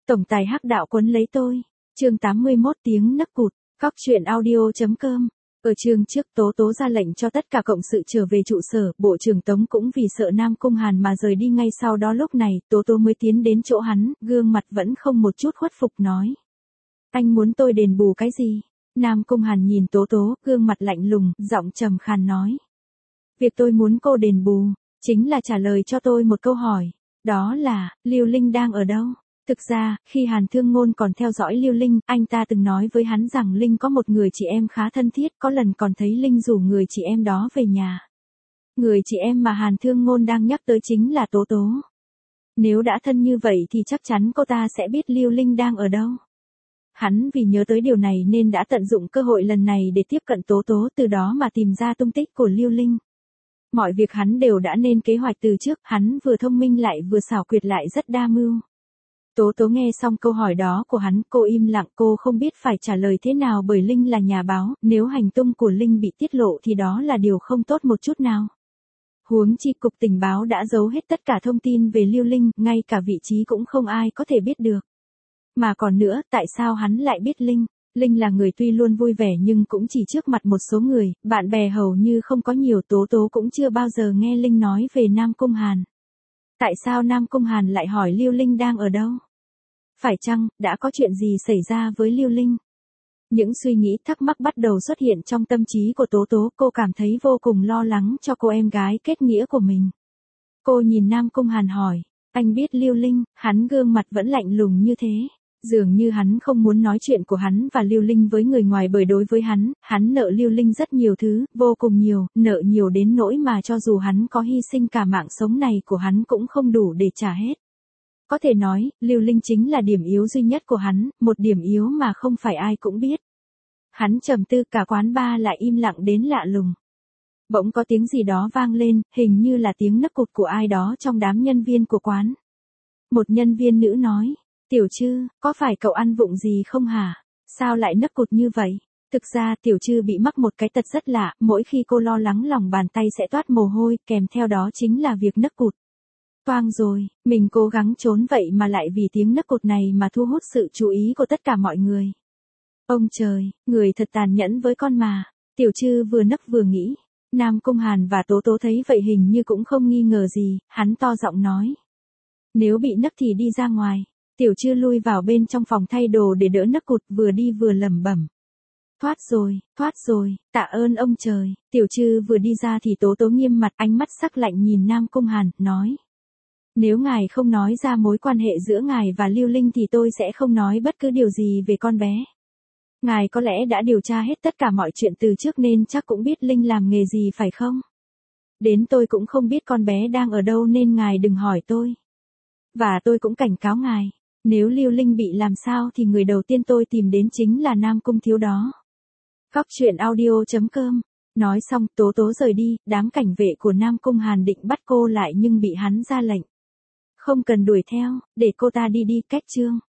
Tổng tài hắc đạo quấn lấy tôi. Chương 81 tiếng nấc cụt. Góc truyện audio.com. Ở chương trước Tố Tố ra lệnh cho tất cả cộng sự trở về trụ sở, Bộ trưởng Tống cũng vì sợ Nam Cung Hàn mà rời đi ngay sau đó. Lúc này, Tố Tố mới tiến đến chỗ hắn, gương mặt vẫn không một chút khuất phục nói. Anh muốn tôi đền bù cái gì? Nam Cung Hàn nhìn Tố Tố, gương mặt lạnh lùng, giọng trầm khàn nói. Việc tôi muốn cô đền bù, chính là trả lời cho tôi một câu hỏi. Đó là, Lưu Linh đang ở đâu? Thực ra, khi Hàn Thương Ngôn còn theo dõi Lưu Linh, anh ta từng nói với hắn rằng Linh có một người chị em khá thân thiết, có lần còn thấy Linh rủ người chị em đó về nhà. Người chị em mà Hàn Thương Ngôn đang nhắc tới chính là Tố Tố. Nếu đã thân như vậy thì chắc chắn cô ta sẽ biết Lưu Linh đang ở đâu. Hắn vì nhớ tới điều này nên đã tận dụng cơ hội lần này để tiếp cận Tố Tố, từ đó mà tìm ra tung tích của Lưu Linh. Mọi việc hắn đều đã nên kế hoạch từ trước, hắn vừa thông minh lại vừa xảo quyệt lại rất đa mưu. Tố Tố nghe xong câu hỏi đó của hắn, cô im lặng, cô không biết phải trả lời thế nào bởi Linh là nhà báo, nếu hành tung của Linh bị tiết lộ thì đó là điều không tốt một chút nào. Huống chi cục tình báo đã giấu hết tất cả thông tin về Lưu Linh, ngay cả vị trí cũng không ai có thể biết được. Mà còn nữa, tại sao hắn lại biết Linh? Linh là người tuy luôn vui vẻ nhưng cũng chỉ trước mặt một số người, bạn bè hầu như không có nhiều. Tố Tố cũng chưa bao giờ nghe Linh nói về Nam Cung Hàn. Tại sao Nam Cung Hàn lại hỏi Lưu Linh đang ở đâu? Phải chăng, đã có chuyện gì xảy ra với Lưu Linh? Những suy nghĩ thắc mắc bắt đầu xuất hiện trong tâm trí của Tố Tố, cô cảm thấy vô cùng lo lắng cho cô em gái kết nghĩa của mình. Cô nhìn Nam Cung Hàn hỏi, anh biết Lưu Linh? Hắn gương mặt vẫn lạnh lùng như thế. Dường như hắn không muốn nói chuyện của hắn và Lưu Linh với người ngoài, bởi đối với hắn nợ Lưu Linh rất nhiều thứ, vô cùng nhiều, nợ nhiều đến nỗi mà cho dù hắn có hy sinh cả mạng sống này của hắn cũng không đủ để trả hết. Có thể nói, Lưu Linh chính là điểm yếu duy nhất của hắn, một điểm yếu mà không phải ai cũng biết. Hắn trầm tư, cả quán bar lại im lặng đến lạ lùng. Bỗng có tiếng gì đó vang lên, hình như là tiếng nấc cụt của ai đó trong đám nhân viên của quán. Một nhân viên nữ nói, Tiểu Trư, có phải cậu ăn vụng gì không hả? Sao lại nấc cụt như vậy? Thực ra Tiểu Trư bị mắc một cái tật rất lạ, mỗi khi cô lo lắng lòng bàn tay sẽ toát mồ hôi, kèm theo đó chính là việc nấc cụt. Toang rồi, mình cố gắng trốn vậy mà lại vì tiếng nấc cụt này mà thu hút sự chú ý của tất cả mọi người. Ông trời, người thật tàn nhẫn với con mà. Tiểu Trư vừa nấc vừa nghĩ. Nam Cung Hàn và Tố Tố thấy vậy hình như cũng không nghi ngờ gì, hắn to giọng nói. Nếu bị nấc thì đi ra ngoài. Tiểu Trư lui vào bên trong phòng thay đồ để đỡ nấc cụt, vừa đi vừa lẩm bẩm. Thoát rồi, tạ ơn ông trời. Tiểu Trư vừa đi ra thì Tố Tố nghiêm mặt, ánh mắt sắc lạnh nhìn Nam Cung Hàn, nói. Nếu ngài không nói ra mối quan hệ giữa ngài và Lưu Linh thì tôi sẽ không nói bất cứ điều gì về con bé. Ngài có lẽ đã điều tra hết tất cả mọi chuyện từ trước nên chắc cũng biết Linh làm nghề gì phải không? Đến tôi cũng không biết con bé đang ở đâu nên ngài đừng hỏi tôi. Và tôi cũng cảnh cáo ngài. Nếu Lưu Linh bị làm sao thì người đầu tiên tôi tìm đến chính là Nam Cung thiếu đó. Góc truyện audio.com. Nói xong Tố Tố rời đi, đám cảnh vệ của Nam Cung Hàn định bắt cô lại nhưng bị hắn ra lệnh. Không cần đuổi theo, để cô ta đi cách chương.